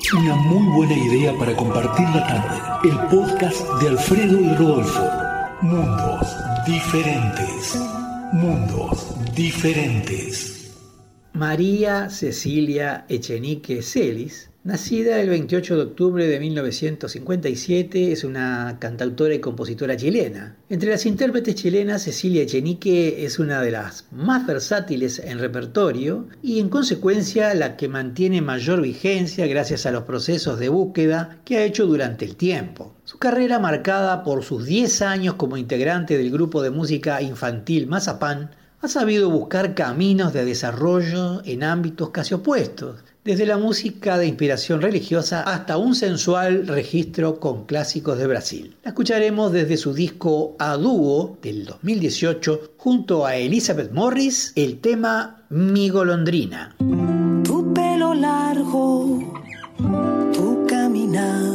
Una muy buena idea para compartir la tarde. El podcast de Alfredo y Rodolfo. Mundos diferentes. Mundos diferentes. María Cecilia Echenique Celis, nacida el 28 de octubre de 1957, es una cantautora y compositora chilena. Entre las intérpretes chilenas, Cecilia Echenique es una de las más versátiles en repertorio y en consecuencia la que mantiene mayor vigencia gracias a los procesos de búsqueda que ha hecho durante el tiempo. Su carrera, marcada por sus 10 años como integrante del grupo de música infantil Mazapán, ha sabido buscar caminos de desarrollo en ámbitos casi opuestos, desde la música de inspiración religiosa hasta un sensual registro con clásicos de Brasil. La escucharemos desde su disco A Dúo del 2018 junto a Elizabeth Morris, el tema Mi Golondrina. Tu pelo largo, tu caminar,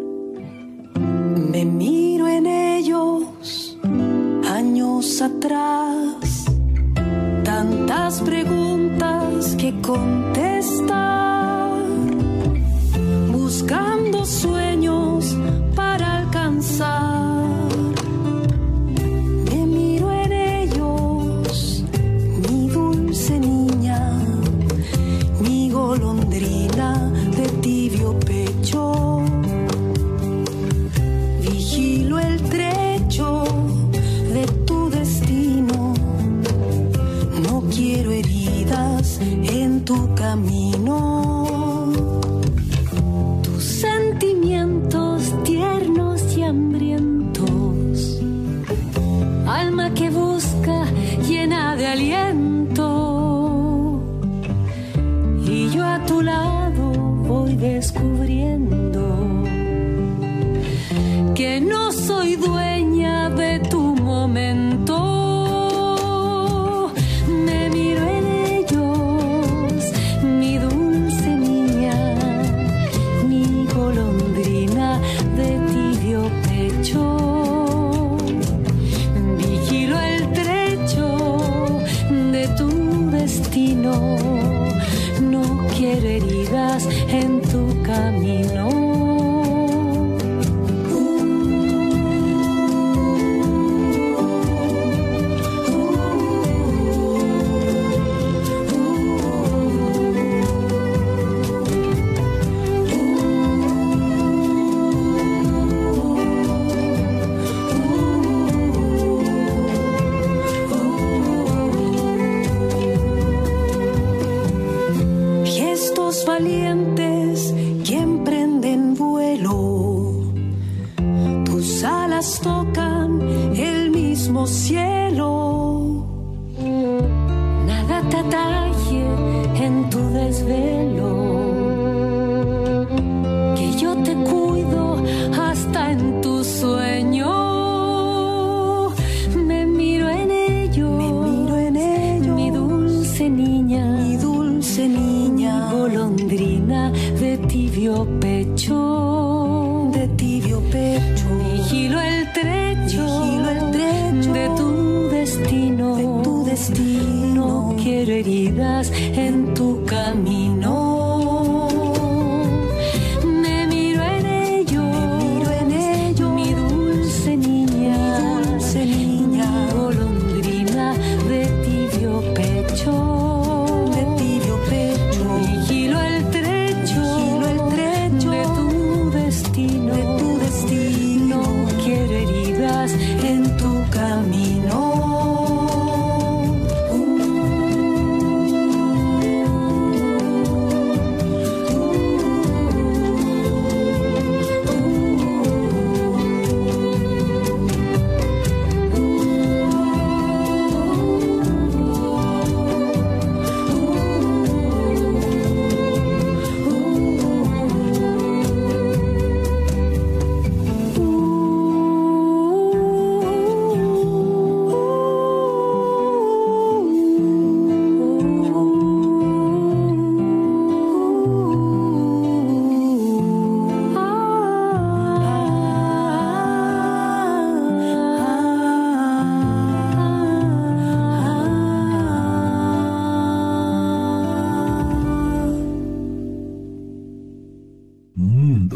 me miro en ellos años atrás. Tantas preguntas que contestar, buscando sueños para alcanzar. Me miro en ellos, mi dulce niña, mi golondrina de tibio pecho. Vigilo el trecho de tu destino. No quiero heridas en tu camino. Tus sentimientos tiernos y hambrientos, alma que busca llena de aliento. Y yo a tu lado voy descubriendo que no soy dueña de tu momento. Vigilo el trecho de tu destino. No quiero heridas en tu camino. Valientes que emprenden vuelo, tus alas tocan el mismo cielo. Nada te atalle en tu desvelo, que yo te cuido hasta en tu sueño. Me miro en ellos, mi dulce niña, golondrina de tibio pecho, Vigilo el trecho de tu destino. No quiero heridas en tu camino. Me miro en ello, mi dulce niña, golondrina de tibio pecho. En tu camino.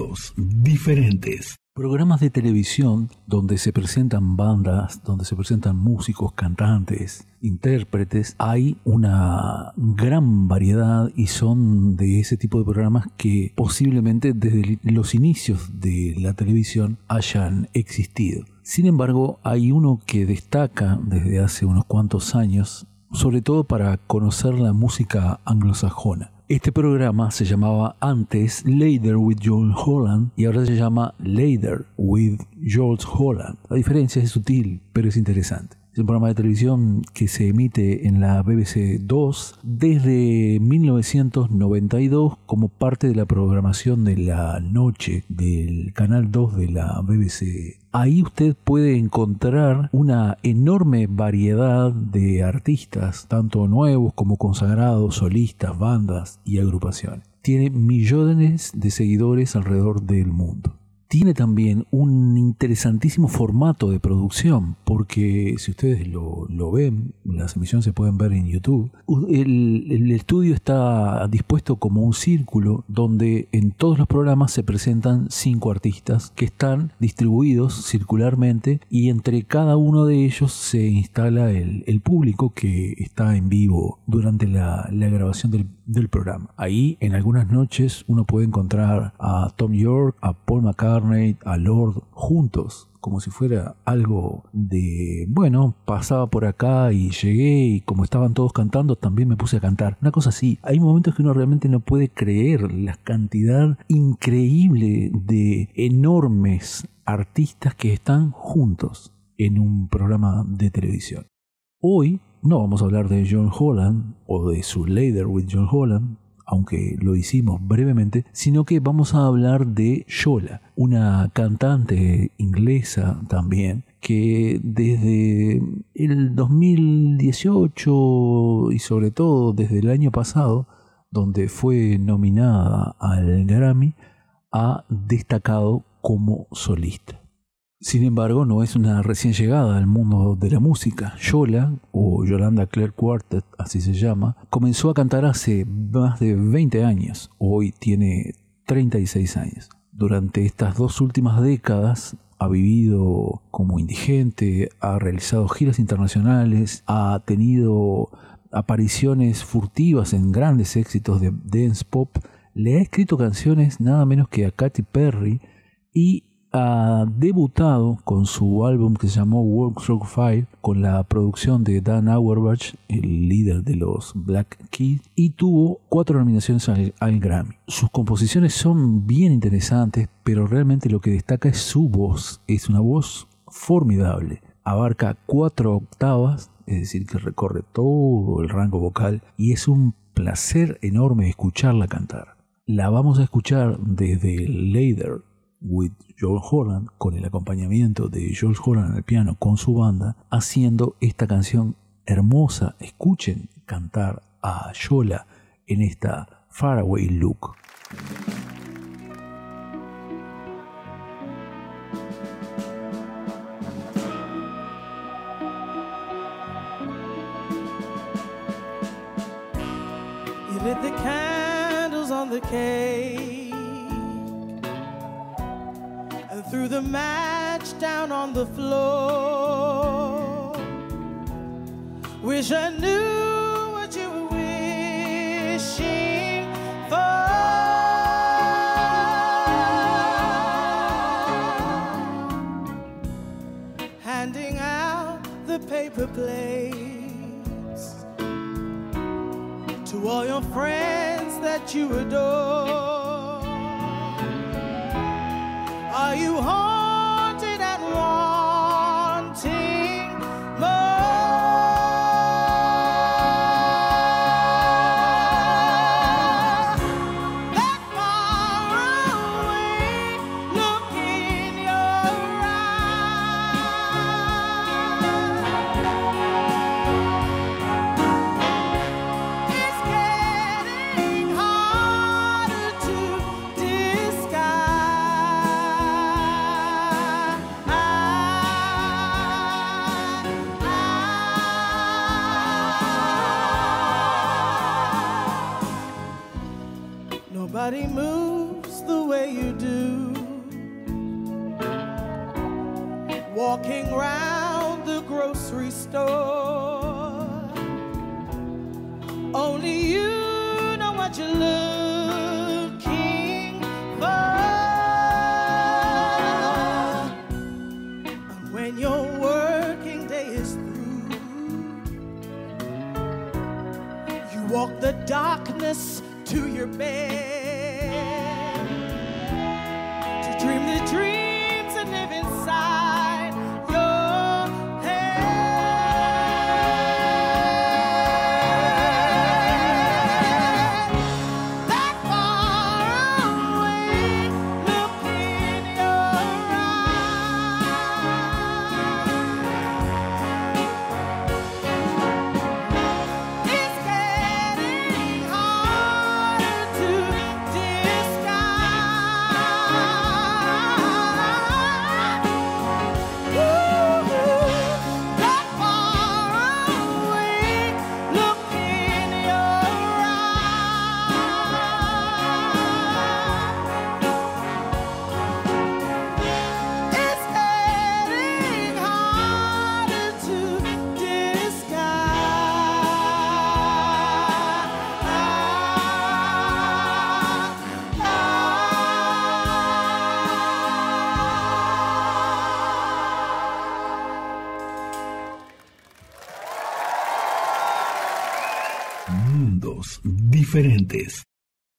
mundos diferentes. Programas de televisión donde se presentan bandas, donde se presentan músicos, cantantes, intérpretes. Hay una gran variedad y son de ese tipo de programas que posiblemente desde los inicios de la televisión hayan existido. Sin embargo, hay uno que destaca desde hace unos cuantos años, sobre todo para conocer la música anglosajona. Este programa se llamaba antes Later with George Holland y ahora se llama Later with George Holland. La diferencia es sutil, pero es interesante. Es un programa de televisión que se emite en la BBC 2 desde 1992 como parte de la programación de la noche del Canal 2 de la BBC. Ahí usted puede encontrar una enorme variedad de artistas, tanto nuevos como consagrados, solistas, bandas y agrupaciones. Tiene millones de seguidores alrededor del mundo. Tiene también un interesantísimo formato de producción, porque si ustedes lo ven, las emisiones se pueden ver en YouTube. El estudio está dispuesto como un círculo donde en todos los programas se presentan 5 artistas que están distribuidos circularmente y entre cada uno de ellos se instala el público que está en vivo durante la grabación del programa. Ahí en algunas noches uno puede encontrar a Tom York, a Paul McCartney, a Lord juntos, como si fuera algo de, bueno, pasaba por acá y llegué y como estaban todos cantando también me puse a cantar. Una cosa así. Hay momentos que uno realmente no puede creer la cantidad increíble de enormes artistas que están juntos en un programa de televisión. Hoy no vamos a hablar de John Holland o de su Later with John Holland, aunque lo hicimos brevemente, sino que vamos a hablar de Yola, una cantante inglesa también, que desde el 2018 y sobre todo desde el año pasado, donde fue nominada al Grammy, ha destacado como solista. Sin embargo, no es una recién llegada al mundo de la música. Yola, o Yolanda Clare Quartet, así se llama, comenzó a cantar hace más de 20 años. Hoy tiene 36 años. Durante estas 2 últimas décadas ha vivido como indigente, ha realizado giras internacionales, ha tenido apariciones furtivas en grandes éxitos de dance pop, le ha escrito canciones nada menos que a Katy Perry y ha debutado con su álbum que se llamó Walk Through Fire con la producción de Dan Auerbach, el líder de los Black Keys, y tuvo 4 nominaciones al Grammy. Sus composiciones son bien interesantes, pero realmente lo que destaca es su voz. Es una voz formidable. Abarca 4 octavas, es decir, que recorre todo el rango vocal y es un placer enorme escucharla cantar. La vamos a escuchar desde Later with George Holland, con el acompañamiento de George Holland al piano con su banda, haciendo esta canción hermosa. Escuchen cantar a Yola en esta Faraway Look. You lit the candles on the cake and threw the match down on the floor. Wish I knew what you were wishing for. Handing out the paper plates to all your friends that you adore. Are you haunted and wanting more? That far away look in your eyes. It's getting harder to disguise. Nobody moves the way you do. Walking round the grocery store, only you know what you're looking for. And when your working day is through, you walk the darkness to your bed to dream the dreams that live inside your head. That far away look in your eyes. It's getting harder to disguise. Ooh, that far away look in your eyes. It's getting harder to Mundos diferentes.